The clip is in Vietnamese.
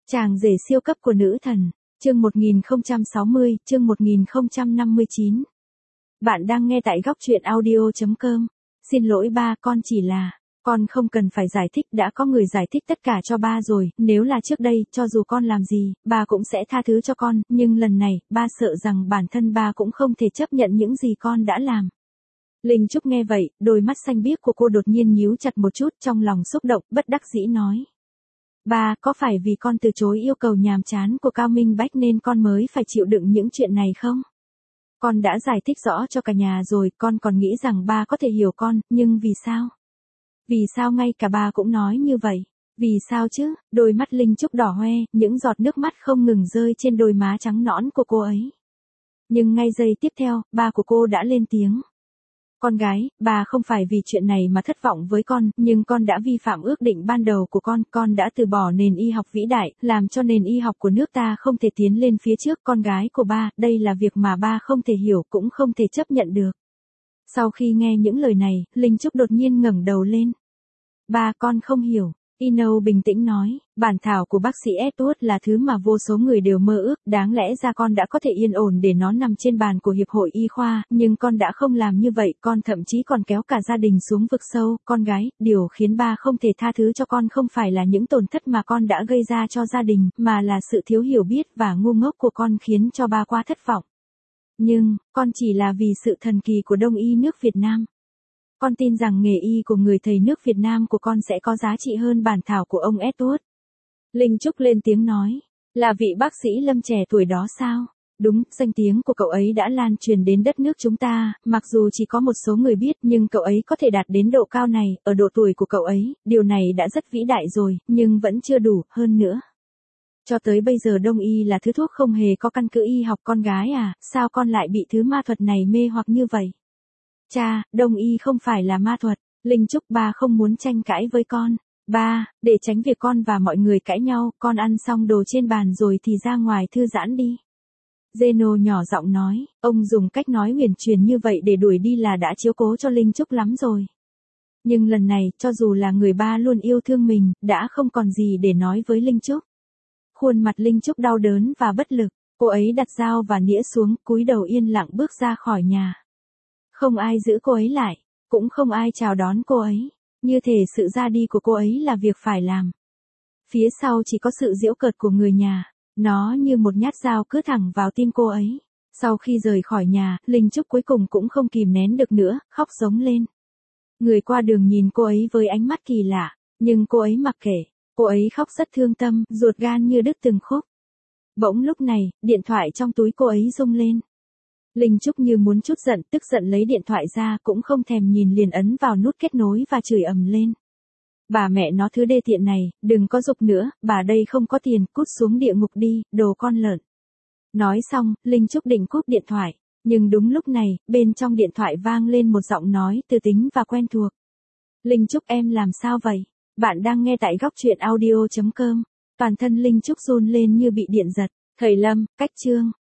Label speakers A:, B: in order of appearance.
A: Chàng rể siêu cấp của nữ thần, chương 1060, chương 1059. Bạn đang nghe tại góc truyện audio.com. Xin lỗi ba, con không cần phải giải thích, đã có người giải thích tất cả cho ba rồi, nếu là trước đây, cho dù con làm gì, ba cũng sẽ tha thứ cho con, nhưng lần này, ba sợ rằng bản thân ba cũng không thể chấp nhận những gì con đã làm. Linh Trúc nghe vậy, đôi mắt xanh biếc của cô đột nhiên nhíu chặt một chút, trong lòng xúc động, bất đắc dĩ nói. Ba, có phải vì con từ chối yêu cầu nhàm chán của Cao Minh Bách nên con mới phải chịu đựng những chuyện này không? Con đã giải thích rõ cho cả nhà rồi, con còn nghĩ rằng ba có thể hiểu con, nhưng vì sao? Vì sao ngay cả ba cũng nói như vậy? Vì sao chứ? Đôi mắt Linh Trúc đỏ hoe, những giọt nước mắt không ngừng rơi trên đôi má trắng nõn của cô ấy. Nhưng ngay giây tiếp theo, ba của cô đã lên tiếng. Con gái, bà không phải vì chuyện này mà thất vọng với con, nhưng con đã vi phạm ước định ban đầu của con đã từ bỏ nền y học vĩ đại, làm cho nền y học của nước ta không thể tiến lên phía trước. Con gái của ba, đây là việc mà ba không thể hiểu cũng không thể chấp nhận được. Sau khi nghe những lời này, Linh Trúc đột nhiên ngẩng đầu lên. Ba, con không hiểu. Ino bình tĩnh nói, bản thảo của bác sĩ Edward là thứ mà vô số người đều mơ ước, đáng lẽ ra con đã có thể yên ổn để nó nằm trên bàn của Hiệp hội Y khoa, nhưng con đã không làm như vậy, con thậm chí còn kéo cả gia đình xuống vực sâu. Con gái, điều khiến ba không thể tha thứ cho con không phải là những tổn thất mà con đã gây ra cho gia đình, mà là sự thiếu hiểu biết và ngu ngốc của con khiến cho ba quá thất vọng. Nhưng, con chỉ là vì sự thần kỳ của Đông y nước Việt Nam. Con tin rằng nghề y của người thầy nước Việt Nam của con sẽ có giá trị hơn bản thảo của ông Edward. Linh Trúc lên tiếng nói, là vị bác sĩ Lâm trẻ tuổi đó sao? Đúng, danh tiếng của cậu ấy đã lan truyền đến đất nước chúng ta, mặc dù chỉ có một số người biết nhưng cậu ấy có thể đạt đến độ cao này, ở độ tuổi của cậu ấy, điều này đã rất vĩ đại rồi, nhưng vẫn chưa đủ, hơn nữa. Cho tới bây giờ Đông y là thứ thuốc không hề có căn cứ y học. Con gái à, sao con lại bị thứ ma thuật này mê hoặc như vậy? Cha, Đông y không phải là ma thuật. Linh Trúc, ba không muốn tranh cãi với con. Ba, để tránh việc con và mọi người cãi nhau, con ăn xong đồ trên bàn rồi thì ra ngoài thư giãn đi. Zeno nhỏ giọng nói, ông dùng cách nói huyền truyền như vậy để đuổi đi là đã chiếu cố cho Linh Trúc lắm rồi. Nhưng lần này, cho dù là người ba luôn yêu thương mình, đã không còn gì để nói với Linh Trúc. Khuôn mặt Linh Trúc đau đớn và bất lực, cô ấy đặt dao và nĩa xuống, cúi đầu yên lặng bước ra khỏi nhà. Không ai giữ cô ấy lại, cũng không ai chào đón cô ấy, như thể sự ra đi của cô ấy là việc phải làm. Phía sau chỉ có sự giễu cợt của người nhà, nó như một nhát dao cứ thẳng vào tim cô ấy. Sau khi rời khỏi nhà, Linh Trúc cuối cùng cũng không kìm nén được nữa, khóc rống lên. Người qua đường nhìn cô ấy với ánh mắt kỳ lạ, nhưng cô ấy mặc kệ, cô ấy khóc rất thương tâm, ruột gan như đứt từng khúc. Bỗng lúc này, điện thoại trong túi cô ấy rung lên. Linh Trúc như muốn chút giận, tức giận lấy điện thoại ra, cũng không thèm nhìn liền ấn vào nút kết nối và chửi ầm lên. Bà mẹ nó thứ đê tiện này, đừng có giục nữa, bà đây không có tiền, cút xuống địa ngục đi, đồ con lợn. Nói xong, Linh Trúc định cúp điện thoại, nhưng đúng lúc này, bên trong điện thoại vang lên một giọng nói từ tính và quen thuộc. Linh Trúc, em làm sao vậy? Bạn đang nghe tại góc truyện audio.com. Toàn thân Linh Trúc run lên như bị điện giật. Thầy Lâm, cách chương.